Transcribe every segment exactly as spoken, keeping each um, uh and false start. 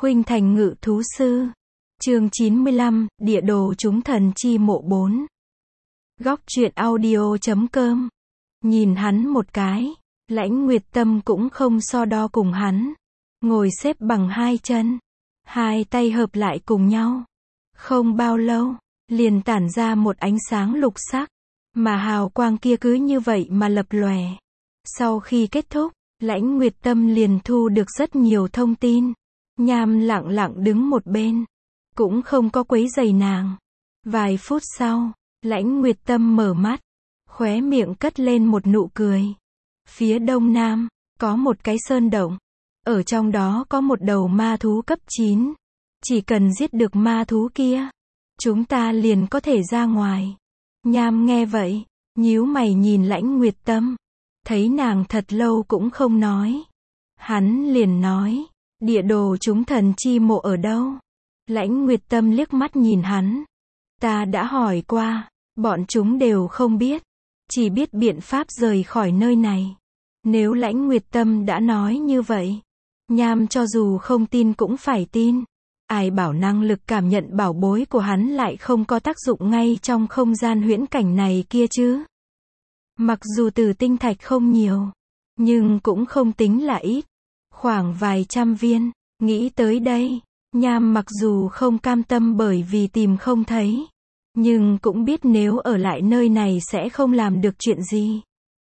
Khuynh Thành Ngự Thú Sư. Chương chín mươi lăm, Địa đồ chúng thần chi mộ bốn. Góc truyện audio chấm com. Nhìn hắn một cái, Lãnh Nguyệt Tâm cũng không so đo cùng hắn. Ngồi xếp bằng hai chân, hai tay hợp lại cùng nhau. Không bao lâu, liền tản ra một ánh sáng lục sắc, mà hào quang kia cứ như vậy mà lập lòe. Sau khi kết thúc, Lãnh Nguyệt Tâm liền thu được rất nhiều thông tin. Nham lặng lặng đứng một bên, cũng không có quấy rầy nàng. Vài phút sau, Lãnh Nguyệt Tâm mở mắt, khóe miệng cất lên một nụ cười. Phía đông nam, có một cái sơn động. Ở trong đó có một đầu ma thú cấp chín. Chỉ cần giết được ma thú kia, chúng ta liền có thể ra ngoài. Nham nghe vậy, nhíu mày nhìn Lãnh Nguyệt Tâm. Thấy nàng thật lâu cũng không nói. Hắn liền nói, địa đồ chúng thần chi mộ ở đâu? Lãnh Nguyệt Tâm liếc mắt nhìn hắn. Ta đã hỏi qua, bọn chúng đều không biết. Chỉ biết biện pháp rời khỏi nơi này. Nếu Lãnh Nguyệt Tâm đã nói như vậy, Nham cho dù không tin cũng phải tin. Ai bảo năng lực cảm nhận bảo bối của hắn lại không có tác dụng ngay trong không gian huyễn cảnh này kia chứ. Mặc dù từ tinh thạch không nhiều, nhưng cũng không tính là ít. Khoảng vài trăm viên. Nghĩ tới đây, Nham mặc dù không cam tâm bởi vì tìm không thấy, nhưng cũng biết nếu ở lại nơi này sẽ không làm được chuyện gì.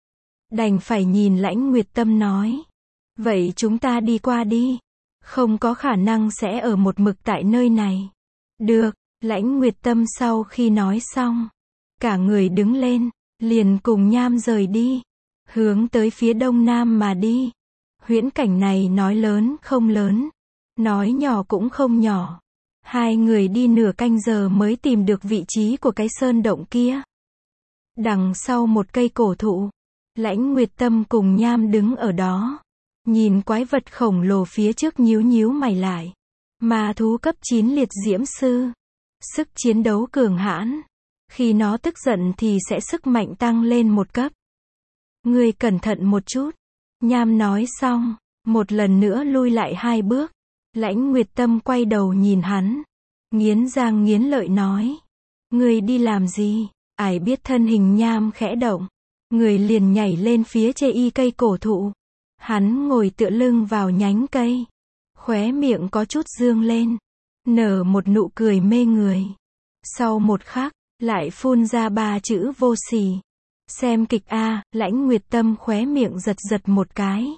Đành phải nhìn Lãnh Nguyệt Tâm nói. Vậy chúng ta đi qua đi. Không có khả năng sẽ ở một mực tại nơi này. Được, Lãnh Nguyệt Tâm sau khi nói xong, cả người đứng lên, liền cùng Nham rời đi, hướng tới phía đông nam mà đi. Huyễn cảnh này nói lớn không lớn, nói nhỏ cũng không nhỏ. Hai người đi nửa canh giờ mới tìm được vị trí của cái sơn động kia. Đằng sau một cây cổ thụ, Lãnh Nguyệt Tâm cùng Nham đứng ở đó, nhìn quái vật khổng lồ phía trước nhíu nhíu mày lại. Ma thú cấp chín liệt diễm sư, sức chiến đấu cường hãn. Khi nó tức giận thì sẽ sức mạnh tăng lên một cấp. Ngươi cẩn thận một chút. Nham nói xong, một lần nữa lui lại hai bước. Lãnh Nguyệt Tâm quay đầu nhìn hắn, nghiến răng nghiến lợi nói. Ngươi đi làm gì? Ai biết thân hình Nham khẽ động, người liền nhảy lên phía chê y cây cổ thụ. Hắn ngồi tựa lưng vào nhánh cây, khóe miệng có chút dương lên, nở một nụ cười mê người. Sau một khắc, lại phun ra ba chữ vô sỉ. Xem kịch a. Lãnh Nguyệt Tâm khóe miệng giật giật một cái.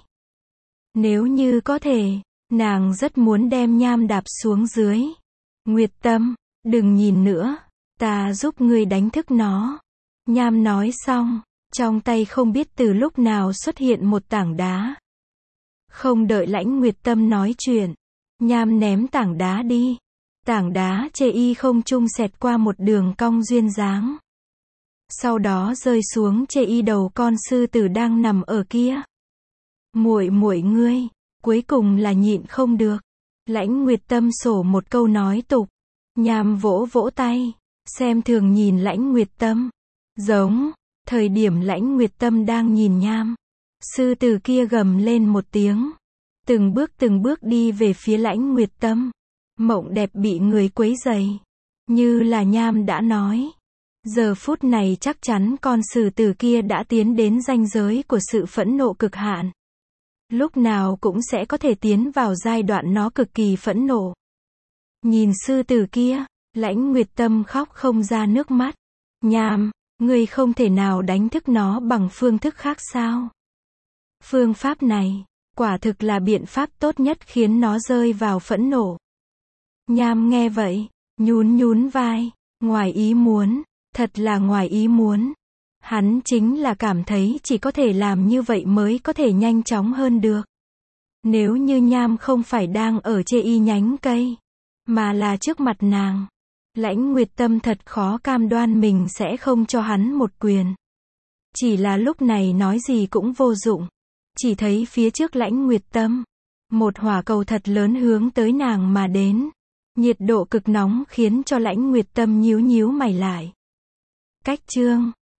Nếu như có thể, nàng rất muốn đem Nham đạp xuống dưới. Nguyệt Tâm, đừng nhìn nữa, ta giúp ngươi đánh thức nó. Nham nói xong, trong tay không biết từ lúc nào xuất hiện một tảng đá. Không đợi Lãnh Nguyệt Tâm nói chuyện, Nham ném tảng đá đi. Tảng đá chê y không trung xẹt qua một đường cong duyên dáng. Sau đó rơi xuống chê y đầu con sư tử đang nằm ở kia. Muội muội ngươi, cuối cùng là nhịn không được. Lãnh Nguyệt Tâm sổ một câu nói tục. Nham vỗ vỗ tay, xem thường nhìn Lãnh Nguyệt Tâm. Giống, thời điểm Lãnh Nguyệt Tâm đang nhìn Nham, sư tử kia gầm lên một tiếng. Từng bước từng bước đi về phía Lãnh Nguyệt Tâm. Mộng đẹp bị người quấy rầy. Như là Nham đã nói. Giờ phút này chắc chắn con sư tử kia đã tiến đến ranh giới của sự phẫn nộ cực hạn. Lúc nào cũng sẽ có thể tiến vào giai đoạn nó cực kỳ phẫn nộ. Nhìn sư tử kia, Lãnh Nguyệt Tâm khóc không ra nước mắt. Nham, ngươi không thể nào đánh thức nó bằng phương thức khác sao? Phương pháp này, quả thực là biện pháp tốt nhất khiến nó rơi vào phẫn nộ. Nham nghe vậy, nhún nhún vai, ngoài ý muốn, thật là ngoài ý muốn. Hắn chính là cảm thấy chỉ có thể làm như vậy mới có thể nhanh chóng hơn được. Nếu như Nham không phải đang ở chê y nhánh cây, mà là trước mặt nàng, Lãnh Nguyệt Tâm thật khó cam đoan mình sẽ không cho hắn một quyền. Chỉ là lúc này nói gì cũng vô dụng. Chỉ thấy phía trước Lãnh Nguyệt Tâm, một hỏa cầu thật lớn hướng tới nàng mà đến. Nhiệt độ cực nóng khiến cho Lãnh Nguyệt Tâm nhíu nhíu mày lại. Cách chương